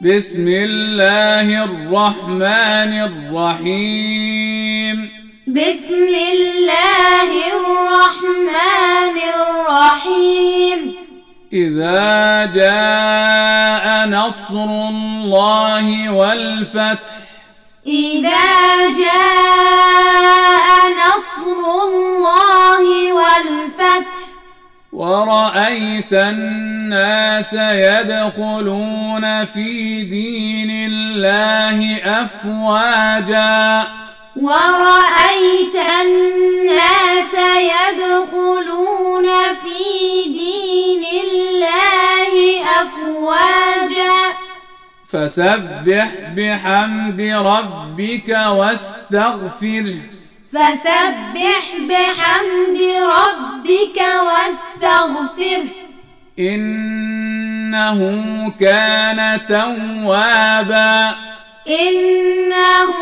بسم الله الرحمن الرحيم. بسم الله الرحمن الرحيم. إذا جاء نصر الله والفتح. إذا جاء نصر الله والفتح. ورأيت الناس يدخلون في دين الله أفواجا. ورأيت الناس يدخلون في دين الله أفواجا. فسبح بحمد ربك واستغفره. فسبح بحمد ربك واستغفره. إنه كان توابا. إنه